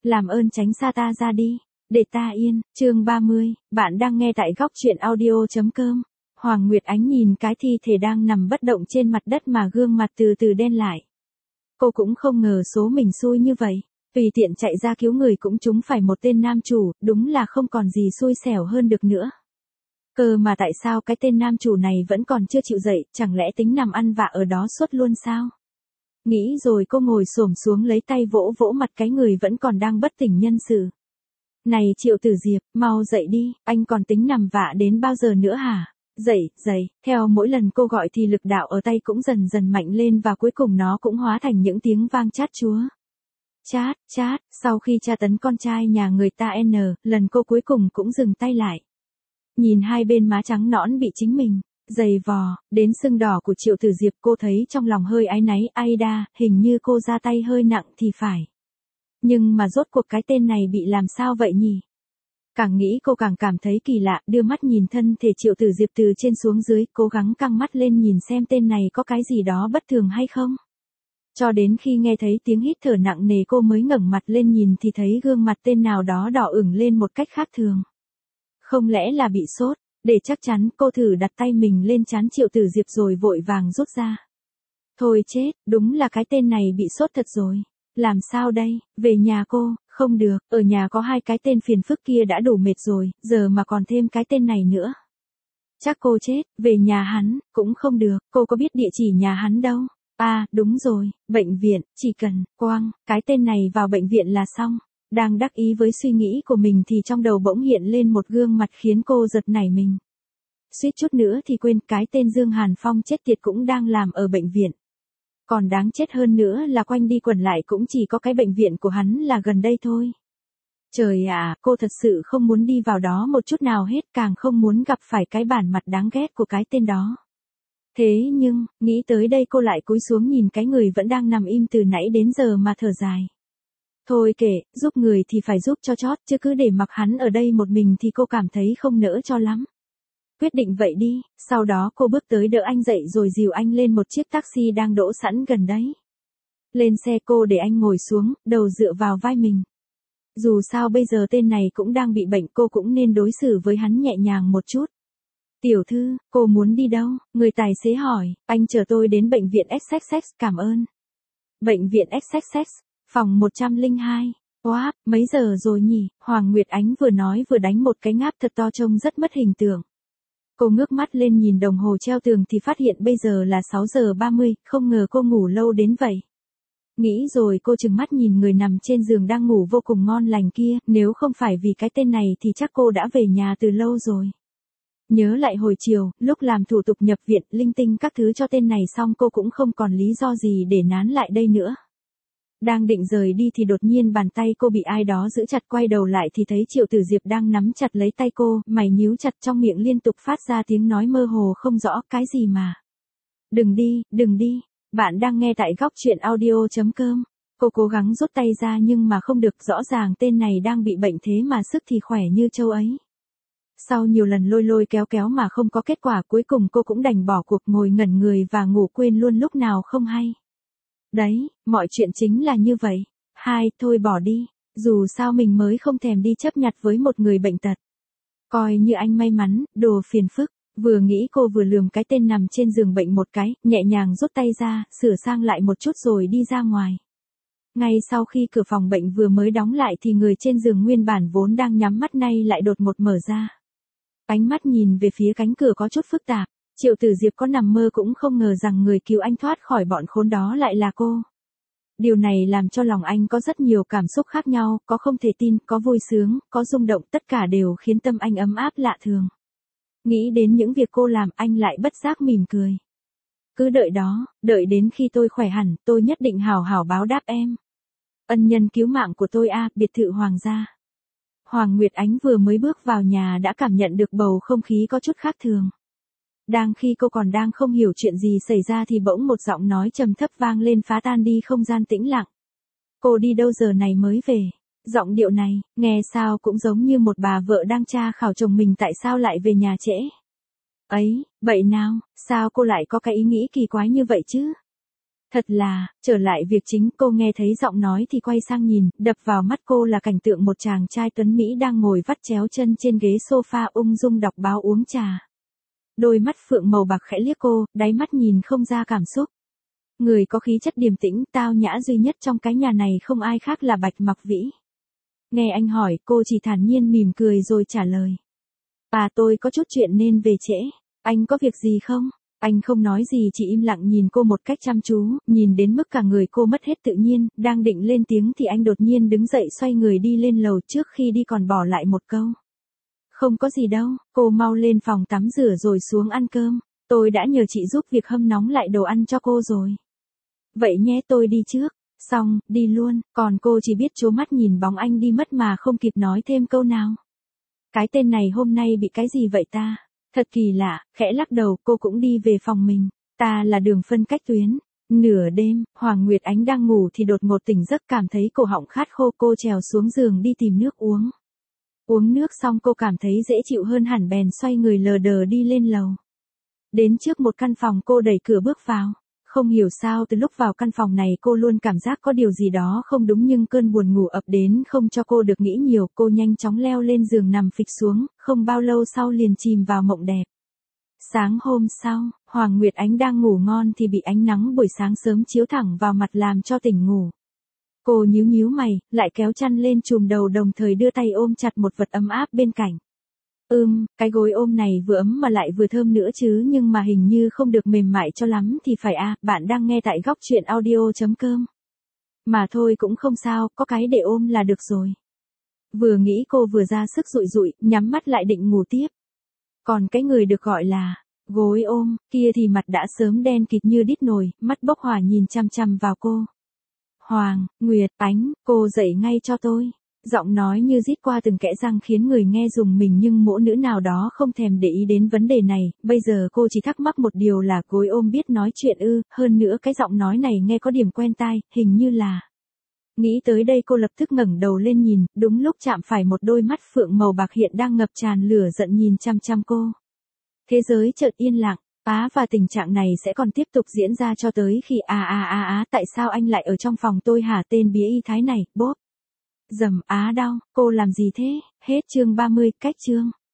làm ơn tránh xa ta ra đi, để ta yên. Chương 30, bạn đang nghe tại góc truyện audio.com. Hoàng Nguyệt Ánh nhìn cái thi thể đang nằm bất động trên mặt đất mà gương mặt từ từ đen lại. Cô cũng không ngờ số mình xui như vậy, tùy tiện chạy ra cứu người cũng trúng phải một tên nam chủ, đúng là không còn gì xui xẻo hơn được nữa. Cơ mà tại sao cái tên nam chủ này vẫn còn chưa chịu dậy, chẳng lẽ tính nằm ăn vạ ở đó suốt luôn sao? Nghĩ rồi cô ngồi xổm xuống lấy tay vỗ vỗ mặt cái người vẫn còn đang bất tỉnh nhân sự. Này Triệu Tử Diệp, mau dậy đi, anh còn tính nằm vạ đến bao giờ nữa hả? Dậy, dậy, theo mỗi lần cô gọi thì lực đạo ở tay cũng dần dần mạnh lên và cuối cùng nó cũng hóa thành những tiếng vang chát chúa. Chát, chát, sau khi tra tấn con trai nhà người ta lần cô cuối cùng cũng dừng tay lại. Nhìn hai bên má trắng nõn bị chính mình giày vò đến sưng đỏ của Triệu Tử Diệp, cô thấy trong lòng hơi áy náy, ai đa, hình như cô ra tay hơi nặng thì phải. Nhưng mà rốt cuộc cái tên này bị làm sao vậy nhỉ? Càng nghĩ cô càng cảm thấy kỳ lạ, đưa mắt nhìn thân thể Triệu Tử Diệp từ trên xuống dưới, cố gắng căng mắt lên nhìn xem tên này có cái gì đó bất thường hay không. Cho đến khi nghe thấy tiếng hít thở nặng nề cô mới ngẩng mặt lên nhìn thì thấy gương mặt tên nào đó đỏ ửng lên một cách khác thường. Không lẽ là bị sốt? Để chắc chắn cô thử đặt tay mình lên trán Triệu Tử Diệp rồi vội vàng rút ra. Thôi chết, đúng là cái tên này bị sốt thật rồi. Làm sao đây, về nhà cô, không được, ở nhà có hai cái tên phiền phức kia đã đủ mệt rồi, giờ mà còn thêm cái tên này nữa. Chắc cô chết, về nhà hắn, cũng không được, cô có biết địa chỉ nhà hắn đâu. À, đúng rồi, bệnh viện, chỉ cần, quăng, cái tên này vào bệnh viện là xong. Đang đắc ý với suy nghĩ của mình thì trong đầu bỗng hiện lên một gương mặt khiến cô giật nảy mình. Suýt chút nữa thì quên cái tên Dương Hàn Phong chết tiệt cũng đang làm ở bệnh viện. Còn đáng chết hơn nữa là quanh đi quẩn lại cũng chỉ có cái bệnh viện của hắn là gần đây thôi. Trời ạ, cô thật sự không muốn đi vào đó một chút nào hết, càng không muốn gặp phải cái bản mặt đáng ghét của cái tên đó. Thế nhưng, nghĩ tới đây cô lại cúi xuống nhìn cái người vẫn đang nằm im từ nãy đến giờ mà thở dài. Thôi kệ, giúp người thì phải giúp cho chót, chứ cứ để mặc hắn ở đây một mình thì cô cảm thấy không nỡ cho lắm. Quyết định vậy đi, sau đó cô bước tới đỡ anh dậy rồi dìu anh lên một chiếc taxi đang đỗ sẵn gần đấy. Lên xe cô để anh ngồi xuống, đầu dựa vào vai mình. Dù sao bây giờ tên này cũng đang bị bệnh, cô cũng nên đối xử với hắn nhẹ nhàng một chút. Tiểu thư, cô muốn đi đâu? Người tài xế hỏi, anh chở tôi đến bệnh viện XXX, cảm ơn. Bệnh viện XXX, phòng 102. Wow, mấy giờ rồi nhỉ? Hoàng Nguyệt Ánh vừa nói vừa đánh một cái ngáp thật to trông rất mất hình tượng. Cô ngước mắt lên nhìn đồng hồ treo tường thì phát hiện bây giờ là 6 giờ 30, không ngờ cô ngủ lâu đến vậy. Nghĩ rồi cô trừng mắt nhìn người nằm trên giường đang ngủ vô cùng ngon lành kia, nếu không phải vì cái tên này thì chắc cô đã về nhà từ lâu rồi. Nhớ lại hồi chiều, lúc làm thủ tục nhập viện, linh tinh các thứ cho tên này xong cô cũng không còn lý do gì để nán lại đây nữa. Đang định rời đi thì đột nhiên bàn tay cô bị ai đó giữ chặt, quay đầu lại thì thấy Triệu Tử Diệp đang nắm chặt lấy tay cô, mày nhíu chặt, trong miệng liên tục phát ra tiếng nói mơ hồ không rõ, cái gì mà. Đừng đi, đừng đi, bạn đang nghe tại góc truyện audio.com. Cô cố gắng rút tay ra nhưng mà không được, rõ ràng tên này đang bị bệnh thế mà sức thì khỏe như trâu ấy. Sau nhiều lần lôi lôi kéo kéo mà không có kết quả, cuối cùng cô cũng đành bỏ cuộc, ngồi ngẩn người và ngủ quên luôn lúc nào không hay. Đấy, mọi chuyện chính là như vậy. Thôi bỏ đi, dù sao mình mới không thèm đi chấp nhặt với một người bệnh tật. Coi như anh may mắn, đồ phiền phức. Vừa nghĩ cô vừa lườm cái tên nằm trên giường bệnh một cái, nhẹ nhàng rút tay ra, sửa sang lại một chút rồi đi ra ngoài. Ngay sau khi cửa phòng bệnh vừa mới đóng lại thì người trên giường nguyên bản vốn đang nhắm mắt nay lại đột ngột mở ra. Ánh mắt nhìn về phía cánh cửa có chút phức tạp. Triệu Tử Diệp có nằm mơ cũng không ngờ rằng người cứu anh thoát khỏi bọn khốn đó lại là cô. Điều này làm cho lòng anh có rất nhiều cảm xúc khác nhau, có không thể tin, có vui sướng, có rung động, tất cả đều khiến tâm anh ấm áp lạ thường. Nghĩ đến những việc cô làm anh lại bất giác mỉm cười. Cứ đợi đó, đợi đến khi tôi khỏe hẳn, tôi nhất định hào hào báo đáp em. Ân nhân cứu mạng của tôi biệt thự Hoàng gia. Hoàng Nguyệt Ánh vừa mới bước vào nhà đã cảm nhận được bầu không khí có chút khác thường. Đang khi cô còn đang không hiểu chuyện gì xảy ra thì bỗng một giọng nói trầm thấp vang lên phá tan đi không gian tĩnh lặng. Cô đi đâu giờ này mới về? Giọng điệu này, nghe sao cũng giống như một bà vợ đang tra khảo chồng mình tại sao lại về nhà trễ. Ấy, vậy nào, sao cô lại có cái ý nghĩ kỳ quái như vậy chứ? Thật là, trở lại việc chính, cô nghe thấy giọng nói thì quay sang nhìn, đập vào mắt cô là cảnh tượng một chàng trai tuấn Mỹ đang ngồi vắt chéo chân trên ghế sofa ung dung đọc báo uống trà. Đôi mắt phượng màu bạc khẽ liếc cô, đáy mắt nhìn không ra cảm xúc. Người có khí chất điềm tĩnh, tao nhã duy nhất trong cái nhà này không ai khác là Bạch Mặc Vĩ. Nghe anh hỏi, cô chỉ thản nhiên mỉm cười rồi trả lời. Tôi có chút chuyện nên về trễ. Anh có việc gì không? Anh không nói gì, chỉ im lặng nhìn cô một cách chăm chú, nhìn đến mức cả người cô mất hết tự nhiên, đang định lên tiếng thì anh đột nhiên đứng dậy xoay người đi lên lầu, trước khi đi còn bỏ lại một câu. Không có gì đâu, cô mau lên phòng tắm rửa rồi xuống ăn cơm. Tôi đã nhờ chị giúp việc hâm nóng lại đồ ăn cho cô rồi. Vậy nhé, tôi đi trước. Xong, đi luôn, còn cô chỉ biết trố mắt nhìn bóng anh đi mất mà không kịp nói thêm câu nào. Cái tên này hôm nay bị cái gì vậy ta? Thật kỳ lạ, khẽ lắc đầu, cô cũng đi về phòng mình. Ta là Đường phân cách tuyến. Nửa đêm, Hoàng Nguyệt Ánh đang ngủ thì đột ngột tỉnh giấc, cảm thấy cổ họng khát khô, cô trèo xuống giường đi tìm nước uống. Uống nước xong cô cảm thấy dễ chịu hơn hẳn, bèn xoay người lờ đờ đi lên lầu. Đến trước một căn phòng, cô đẩy cửa bước vào. Không hiểu sao từ lúc vào căn phòng này cô luôn cảm giác có điều gì đó không đúng, nhưng cơn buồn ngủ ập đến không cho cô được nghĩ nhiều, cô nhanh chóng leo lên giường nằm phịch xuống, không bao lâu sau liền chìm vào mộng đẹp. Sáng hôm sau, Hoàng Nguyệt Ánh đang ngủ ngon thì bị ánh nắng buổi sáng sớm chiếu thẳng vào mặt làm cho tỉnh ngủ. Cô nhíu nhíu mày, lại kéo chăn lên trùm đầu, đồng thời đưa tay ôm chặt một vật ấm áp bên cạnh. Cái gối ôm này vừa ấm mà lại vừa thơm nữa chứ, nhưng mà hình như không được mềm mại cho lắm thì phải bạn đang nghe tại góc truyện audio.com. Mà thôi cũng không sao, có cái để ôm là được rồi. Vừa nghĩ cô vừa ra sức dụi dụi, nhắm mắt lại định ngủ tiếp. Còn cái người được gọi là gối ôm kia thì mặt đã sớm đen kịt như đít nồi, mắt bốc hỏa nhìn chằm chằm vào cô. Hoàng Nguyệt Ánh, cô dậy ngay cho tôi. Giọng nói như rít qua từng kẽ răng khiến người nghe rùng mình, nhưng mỗ nữ nào đó không thèm để ý đến vấn đề này, bây giờ cô chỉ thắc mắc một điều là gối ôm biết nói chuyện hơn nữa cái giọng nói này nghe có điểm quen tai, hình như là... Nghĩ tới đây cô lập tức ngẩng đầu lên nhìn, đúng lúc chạm phải một đôi mắt phượng màu bạc hiện đang ngập tràn lửa giận nhìn chăm chăm cô. Thế giới chợt yên lặng, và tình trạng này sẽ còn tiếp tục diễn ra cho tới khi tại sao anh lại ở trong phòng tôi hả, tên bí y thái này, bốp. Đau, cô làm gì thế? Hết chương 30, cách chương.